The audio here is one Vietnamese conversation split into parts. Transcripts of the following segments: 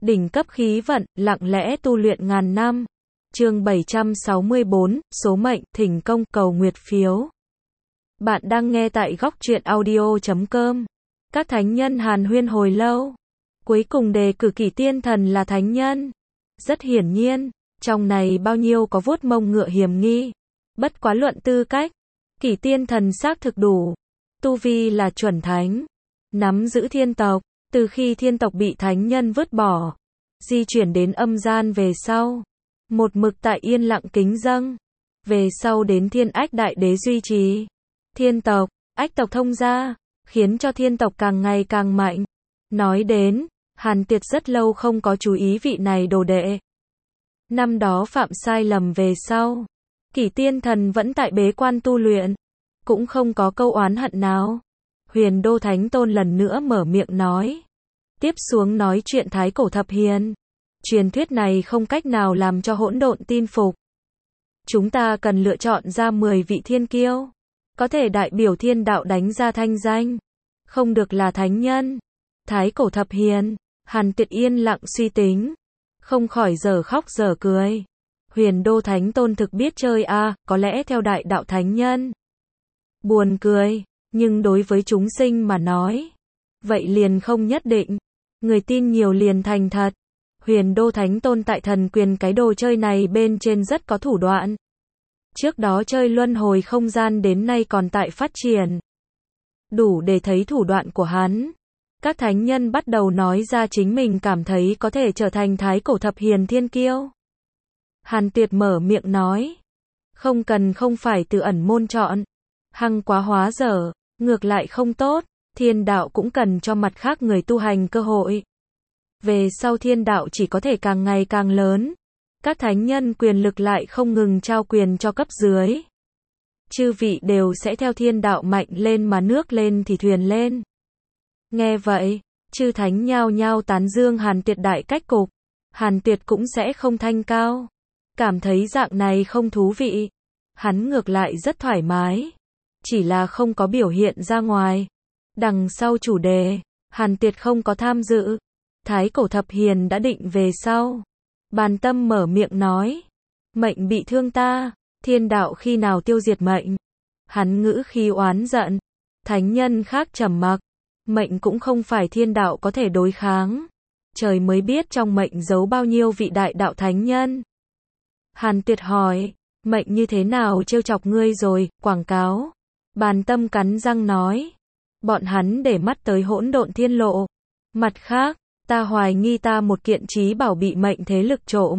đỉnh cấp khí vận, lặng lẽ tu luyện ngàn năm. Chương 764, số mệnh, thỉnh công, cầu nguyệt phiếu. Bạn đang nghe tại góc truyện audio.com. Các thánh nhân hàn huyên hồi lâu. Cuối cùng đề cử Kỷ Tiên Thần là thánh nhân. Rất hiển nhiên, trong này bao nhiêu có vuốt mông ngựa hiểm nghi. Bất quá luận tư cách, Kỷ Tiên Thần xác thực đủ. Tu vi là chuẩn thánh. Nắm giữ thiên tộc, từ khi thiên tộc bị thánh nhân vứt bỏ, di chuyển đến âm gian về sau. Một mực tại yên lặng kính dâng. Về sau đến thiên ách đại đế duy trì. Thiên tộc, ách tộc thông gia, khiến cho thiên tộc càng ngày càng mạnh. Nói đến, Hàn Tiệt rất lâu không có chú ý vị này đồ đệ. Năm đó phạm sai lầm về sau, Kỷ Tiên Thần vẫn tại bế quan tu luyện, cũng không có câu oán hận nào. Huyền Đô Thánh Tôn lần nữa mở miệng nói. Tiếp xuống nói chuyện Thái Cổ Thập Hiền. Truyền thuyết này không cách nào làm cho hỗn độn tin phục. Chúng ta cần lựa chọn ra 10 vị thiên kiêu, có thể đại biểu thiên đạo đánh ra thanh danh. Không được là thánh nhân. Thái Cổ Thập Hiền, Hàn Tiệt yên lặng suy tính, không khỏi dở khóc dở cười. Huyền Đô Thánh Tôn thực biết chơi a, có lẽ theo đại đạo thánh nhân. Buồn cười, nhưng đối với chúng sinh mà nói, vậy liền không nhất định. Người tin nhiều liền thành thật. Huyền Đô Thánh Tôn tại thần quyền cái đồ chơi này bên trên rất có thủ đoạn. Trước đó chơi luân hồi không gian đến nay còn tại phát triển. Đủ để thấy thủ đoạn của hắn. Các thánh nhân bắt đầu nói ra chính mình cảm thấy có thể trở thành Thái Cổ Thập Hiền thiên kiêu. Hàn Tiệt mở miệng nói. Không cần, không phải từ ẩn môn chọn. Hăng quá hóa dở, ngược lại không tốt. Thiên đạo cũng cần cho mặt khác người tu hành cơ hội. Về sau thiên đạo chỉ có thể càng ngày càng lớn. Các thánh nhân quyền lực lại không ngừng trao quyền cho cấp dưới. Chư vị đều sẽ theo thiên đạo mạnh lên mà nước lên thì thuyền lên. Nghe vậy, chư thánh nhao nhao tán dương Hàn Tiệt đại cách cục. Hàn Tiệt cũng sẽ không thanh cao. Cảm thấy dạng này không thú vị. Hắn ngược lại rất thoải mái. Chỉ là không có biểu hiện ra ngoài. Đằng sau chủ đề, Hàn Tiệt không có tham dự. Thái Cổ Thập Hiền đã định về sau. Bàn Tâm mở miệng nói. Mệnh bị thương ta, thiên đạo khi nào tiêu diệt mệnh? Hắn ngữ khí oán giận. Thánh nhân khác trầm mặc. Mệnh cũng không phải thiên đạo có thể đối kháng. Trời mới biết trong mệnh giấu bao nhiêu vị đại đạo thánh nhân. Hàn Tiệt hỏi, mệnh như thế nào trêu chọc ngươi rồi, quảng cáo. Bàn Tâm cắn răng nói. Bọn hắn để mắt tới hỗn độn thiên lộ. Mặt khác, ta hoài nghi ta một kiện trí bảo bị mệnh thế lực trộm.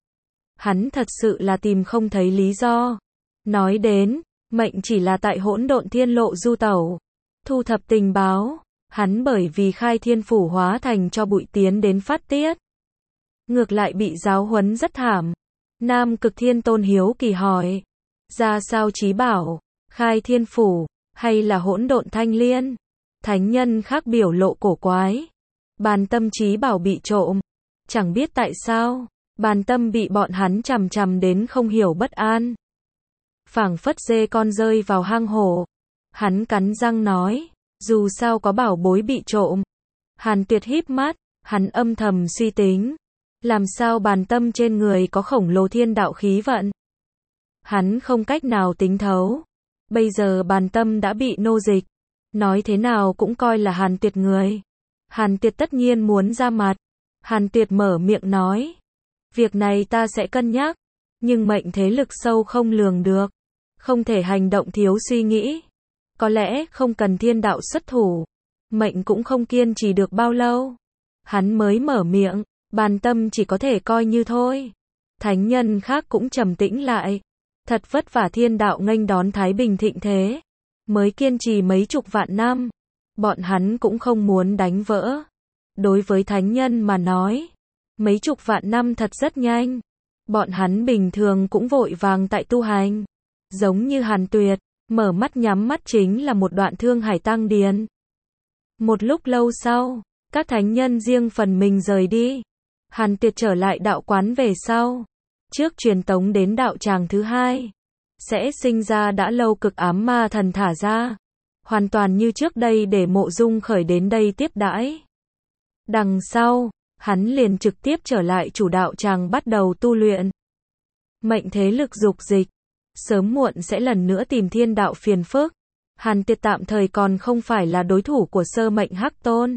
Hắn thật sự là tìm không thấy lý do. Nói đến, mệnh chỉ là tại hỗn độn thiên lộ du tẩu, thu thập tình báo. Hắn bởi vì khai thiên phủ hóa thành cho bụi tiến đến phát tiết. Ngược lại bị giáo huấn rất thảm. Nam Cực Thiên Tôn hiếu kỳ hỏi. Ra sao trí bảo, khai thiên phủ, hay là hỗn độn thanh liên? Thánh nhân khác biểu lộ cổ quái. Bàn Tâm trí bảo bị trộm. Chẳng biết tại sao, Bàn Tâm bị bọn hắn chằm chằm đến không hiểu bất an. Phảng phất dê con rơi vào hang hổ. Hắn cắn răng nói, dù sao có bảo bối bị trộm. Hàn Tiệt híp mắt, hắn âm thầm suy tính. Làm sao Bàn Tâm trên người có khổng lồ thiên đạo khí vận? Hắn không cách nào tính thấu. Bây giờ Bàn Tâm đã bị nô dịch. Nói thế nào cũng coi là Hàn Tiệt người. Hàn Tiệt tất nhiên muốn ra mặt. Hàn Tiệt mở miệng nói. Việc này ta sẽ cân nhắc. Nhưng mệnh thế lực sâu không lường được. Không thể hành động thiếu suy nghĩ. Có lẽ không cần thiên đạo xuất thủ. Mệnh cũng không kiên trì được bao lâu. Hắn mới mở miệng. Bàn Tâm chỉ có thể coi như thôi. Thánh nhân khác cũng trầm tĩnh lại. Thật vất vả thiên đạo nghênh đón thái bình thịnh thế. Mới kiên trì mấy chục vạn năm. Bọn hắn cũng không muốn đánh vỡ. Đối với thánh nhân mà nói, mấy chục vạn năm thật rất nhanh. Bọn hắn bình thường cũng vội vàng tại tu hành. Giống như Hàn Tuyệt, mở mắt nhắm mắt chính là một đoạn thương hải tăng điền. Một lúc lâu sau, các thánh nhân riêng phần mình rời đi. Hàn Tuyệt trở lại đạo quán về sau. Trước truyền tống đến đạo tràng thứ hai. Sẽ sinh ra đã lâu cực ám ma thần thả ra. Hoàn toàn như trước đây để Mộ Dung Khởi đến đây tiếp đãi. Đằng sau, hắn liền trực tiếp trở lại chủ đạo tràng bắt đầu tu luyện. Mệnh thế lực dục dịch, sớm muộn sẽ lần nữa tìm thiên đạo phiền phức. Hàn Tiệt tạm thời còn không phải là đối thủ của sơ mệnh Hắc Tôn.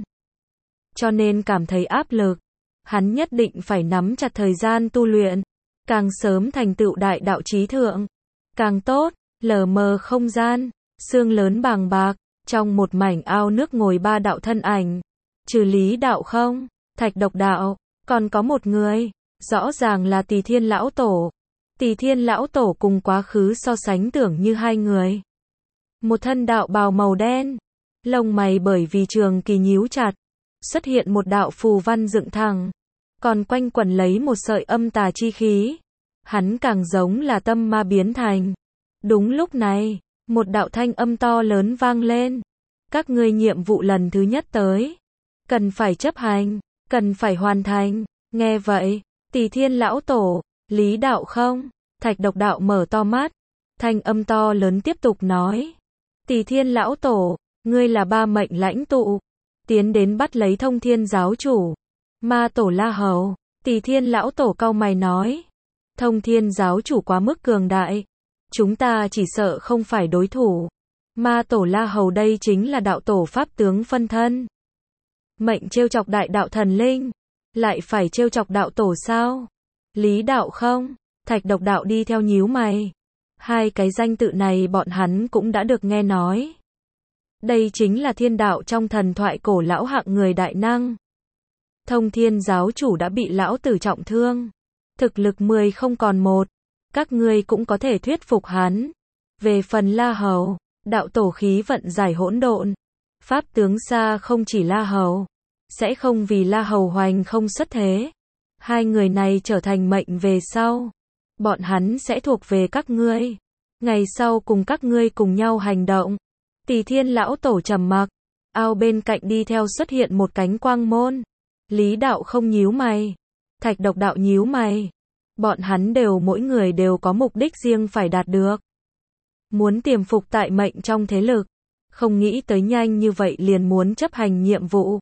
Cho nên cảm thấy áp lực, hắn nhất định phải nắm chặt thời gian tu luyện, càng sớm thành tựu đại đạo chí thượng, càng tốt. Lờ mờ không gian, sương lớn bàng bạc, trong một mảnh ao nước ngồi ba đạo thân ảnh. Trừ Lý đạo không, Thạch Độc đạo, còn có một người, rõ ràng là Tỳ Thiên lão tổ. Tỳ Thiên lão tổ cùng quá khứ so sánh tưởng như hai người. Một thân đạo bào màu đen, lông mày bởi vì trường kỳ nhíu chặt, xuất hiện một đạo phù văn dựng thẳng, còn quanh quẩn lấy một sợi âm tà chi khí. Hắn càng giống là tâm ma biến thành. Đúng lúc này, một đạo thanh âm to lớn vang lên. Các ngươi nhiệm vụ lần thứ nhất tới, cần phải chấp hành, cần phải hoàn thành. Nghe vậy, Tỳ Thiên lão tổ, Lý đạo không, Thạch Độc đạo mở to mắt. Thanh âm to lớn tiếp tục nói. Tỳ Thiên lão tổ, ngươi là ba mệnh lãnh tụ, tiến đến bắt lấy Thông Thiên giáo chủ. Ma tổ La Hầu, Tỳ Thiên lão tổ cau mày nói. Thông Thiên giáo chủ quá mức cường đại, chúng ta chỉ sợ không phải đối thủ. Ma tổ La Hầu đây chính là đạo tổ pháp tướng phân thân. Mệnh trêu chọc đại đạo thần linh, lại phải trêu chọc đạo tổ sao? Lý đạo không, Thạch Độc đạo đi theo nhíu mày. Hai cái danh tự này bọn hắn cũng đã được nghe nói. Đây chính là thiên đạo trong thần thoại cổ lão hạng người đại năng. Thông Thiên giáo chủ đã bị lão tử trọng thương, thực lực 10 không còn 1. Các ngươi cũng có thể thuyết phục hắn. Về phần La Hầu, đạo tổ khí vận giải hỗn độn, pháp tướng xa không chỉ La Hầu, sẽ không vì La Hầu hoành không xuất thế. Hai người này trở thành mệnh về sau, bọn hắn sẽ thuộc về các ngươi. Ngày sau cùng các ngươi cùng nhau hành động. Tỳ Thiên lão tổ trầm mặc, ao bên cạnh đi theo xuất hiện một cánh quang môn. Lý đạo không nhíu mày, Thạch Độc đạo nhíu mày. Bọn hắn đều mỗi người đều có mục đích riêng phải đạt được. Muốn tiềm phục tại mệnh trong thế lực, không nghĩ tới nhanh như vậy liền muốn chấp hành nhiệm vụ.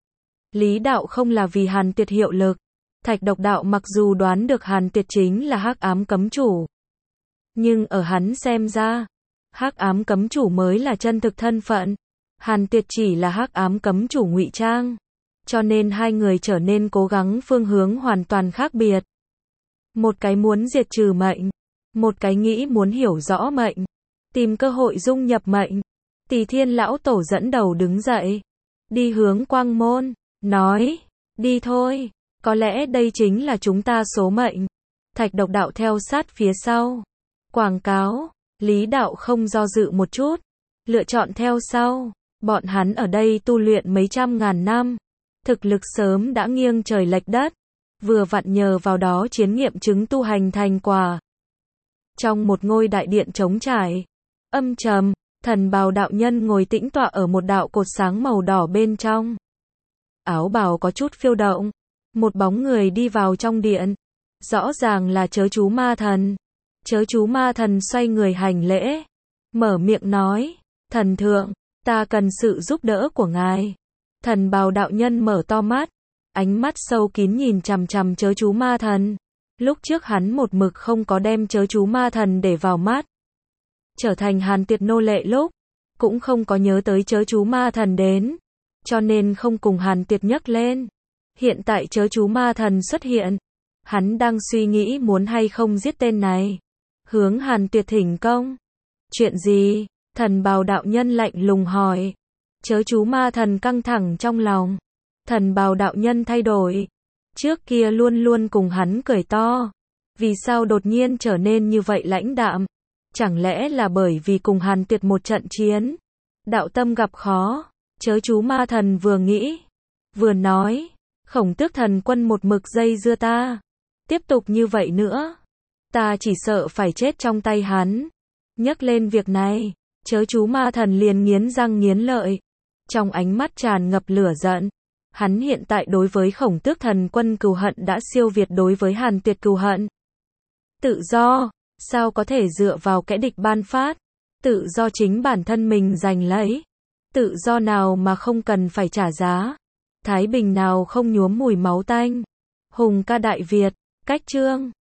Lý đạo không là vì Hàn Tiệt hiệu lực. Thạch Độc đạo mặc dù đoán được Hàn Tiệt chính là Hắc Ám cấm chủ, nhưng ở hắn xem ra, Hắc Ám cấm chủ mới là chân thực thân phận. Hàn Tiệt chỉ là Hắc Ám cấm chủ ngụy trang. Cho nên hai người trở nên cố gắng phương hướng hoàn toàn khác biệt. Một cái muốn diệt trừ mệnh, một cái nghĩ muốn hiểu rõ mệnh, tìm cơ hội dung nhập mệnh. Tỳ Thiên lão tổ dẫn đầu đứng dậy, đi hướng quang môn, nói, đi thôi, có lẽ đây chính là chúng ta số mệnh. Thạch Độc đạo theo sát phía sau. Quảng cáo, Lý đạo không do dự một chút, lựa chọn theo sau. Bọn hắn ở đây tu luyện mấy trăm ngàn năm, thực lực sớm đã nghiêng trời lệch đất, vừa vặn nhờ vào đó chiến nghiệm chứng tu hành thành quả. Trong một ngôi đại điện trống trải, âm trầm, thần bào đạo nhân ngồi tĩnh tọa ở một đạo cột sáng màu đỏ bên trong. Áo bào có chút phiêu động, một bóng người đi vào trong điện, rõ ràng là Chớ Chú Ma Thần. Chớ Chú Ma Thần xoay người hành lễ, mở miệng nói, thần thượng, ta cần sự giúp đỡ của ngài. Thần bào đạo nhân mở to mắt, ánh mắt sâu kín nhìn chằm chằm Chớ Chú Ma Thần. Lúc trước hắn một mực không có đem Chớ Chú Ma Thần để vào mắt. Trở thành Hàn Tiệt nô lệ lúc, cũng không có nhớ tới Chớ Chú Ma Thần đến, cho nên không cùng Hàn Tiệt nhắc lên. Hiện tại Chớ Chú Ma Thần xuất hiện, hắn đang suy nghĩ muốn hay không giết tên này, hướng Hàn Tiệt thỉnh công. Chuyện gì? Thần bào đạo nhân lạnh lùng hỏi. Chớ Chú Ma Thần căng thẳng trong lòng. Thần bào đạo nhân thay đổi. Trước kia luôn luôn cùng hắn cười to, vì sao đột nhiên trở nên như vậy lãnh đạm? Chẳng lẽ là bởi vì cùng Hàn Tiệt một trận chiến, đạo tâm gặp khó? Chớ Chú Ma Thần vừa nghĩ, vừa nói, Khổng Tước thần quân một mực dây dưa ta, tiếp tục như vậy nữa, ta chỉ sợ phải chết trong tay hắn. Nhắc lên việc này, Chớ Chú Ma Thần liền nghiến răng nghiến lợi, trong ánh mắt tràn ngập lửa giận. Hắn hiện tại đối với Khổng Tước thần quân cừu hận đã siêu việt đối với Hàn Tiệt cừu hận. Tự do, sao có thể dựa vào kẻ địch ban phát? Tự do chính bản thân mình giành lấy. Tự do nào mà không cần phải trả giá? Thái Bình nào không nhuốm mùi máu tanh. Hùng ca Đại Việt, cách chương